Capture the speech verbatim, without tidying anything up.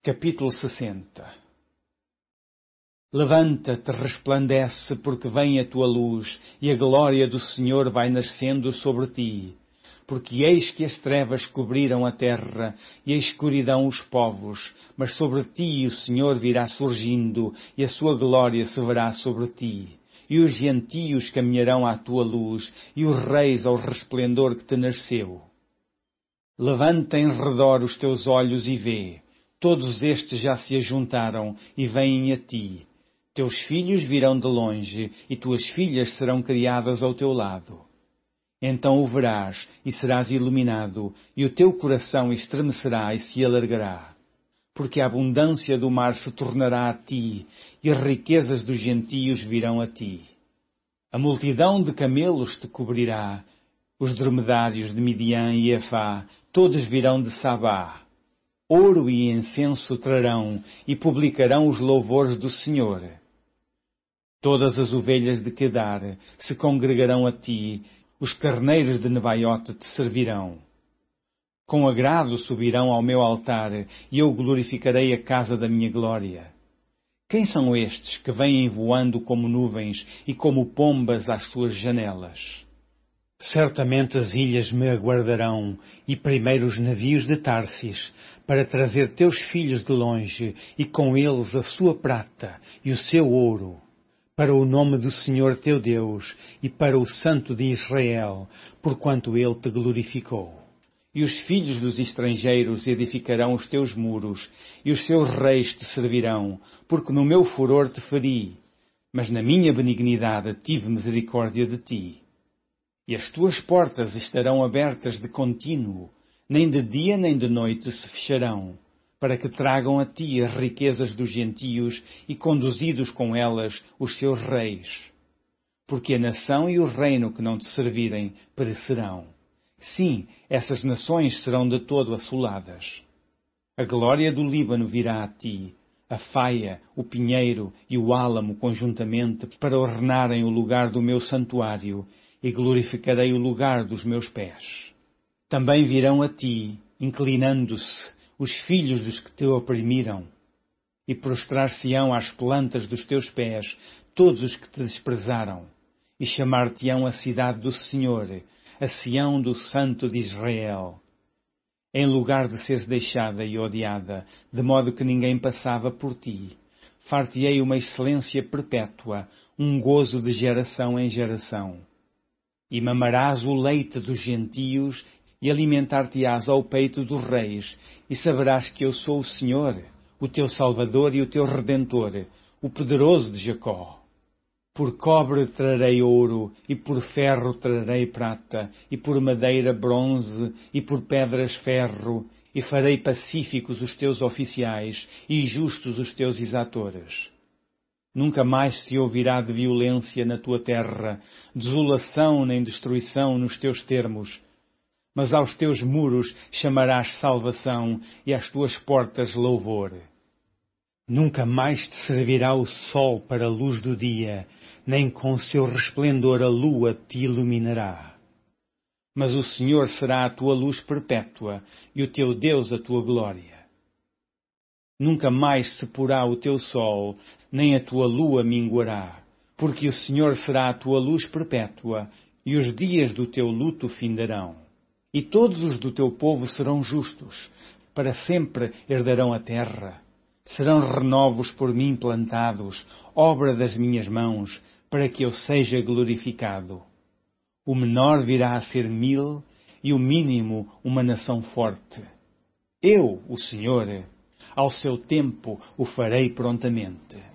Capítulo sessenta. Levanta-te, resplandece, porque vem a tua luz, e a glória do Senhor vai nascendo sobre ti. Porque eis que as trevas cobriram a terra, e a escuridão os povos, mas sobre ti o Senhor virá surgindo, e a sua glória se verá sobre ti. E os gentios caminharão à tua luz, e os reis ao resplendor que te nasceu. Levanta em redor os teus olhos e vê. Todos estes já se ajuntaram e vêm a ti. Teus filhos virão de longe, e tuas filhas serão criadas ao teu lado. Então o verás, e serás iluminado, e o teu coração estremecerá e se alargará. Porque a abundância do mar se tornará a ti, e as riquezas dos gentios virão a ti. A multidão de camelos te cobrirá, os dromedários de Midian e Efá, todos virão de Sabá. Ouro e incenso trarão, e publicarão os louvores do Senhor. Todas as ovelhas de Quedar se congregarão a ti, os carneiros de Nebaiote te servirão. Com agrado subirão ao meu altar, e eu glorificarei a casa da minha glória. Quem são estes que vêm voando como nuvens e como pombas às suas janelas? Certamente as ilhas me aguardarão, e primeiro os navios de Tarsis, para trazer teus filhos de longe, e com eles a sua prata e o seu ouro, para o nome do Senhor teu Deus, e para o Santo de Israel, porquanto ele te glorificou. E os filhos dos estrangeiros edificarão os teus muros, e os seus reis te servirão, porque no meu furor te feri, mas na minha benignidade tive misericórdia de ti. E as tuas portas estarão abertas de contínuo, nem de dia nem de noite se fecharão, para que tragam a ti as riquezas dos gentios e conduzidos com elas os seus reis. Porque a nação e o reino que não te servirem perecerão. Sim, essas nações serão de todo assoladas. A glória do Líbano virá a ti, a faia, o pinheiro e o álamo conjuntamente, para ornarem o lugar do meu santuário, e glorificarei o lugar dos meus pés. Também virão a ti, inclinando-se, os filhos dos que te oprimiram, e prostrar-se-ão às plantas dos teus pés todos os que te desprezaram, e chamar-te-ão a cidade do Senhor, a Sião do Santo de Israel. Em lugar de seres deixada e odiada, de modo que ninguém passava por ti, far-te-ei uma excelência perpétua, um gozo de geração em geração. E mamarás o leite dos gentios, e alimentar-te-ás ao peito dos reis, e saberás que eu sou o Senhor, o teu Salvador e o teu Redentor, o poderoso de Jacó. Por cobre trarei ouro, e por ferro trarei prata, e por madeira bronze, e por pedras ferro, e farei pacíficos os teus oficiais, e justos os teus exatores. Nunca mais se ouvirá de violência na tua terra, desolação nem destruição nos teus termos. Mas aos teus muros chamarás salvação, e às tuas portas louvor. Nunca mais te servirá o sol para a luz do dia, nem com seu resplendor a lua te iluminará. Mas o Senhor será a tua luz perpétua, e o teu Deus a tua glória. Nunca mais se porá o teu sol, nem a tua lua minguará, porque o Senhor será a tua luz perpétua, e os dias do teu luto findarão. E todos os do teu povo serão justos, para sempre herdarão a terra. Serão renovos por mim plantados, obra das minhas mãos, para que eu seja glorificado. O menor virá a ser mil, e o mínimo uma nação forte. Eu, o Senhor, ao seu tempo o farei prontamente.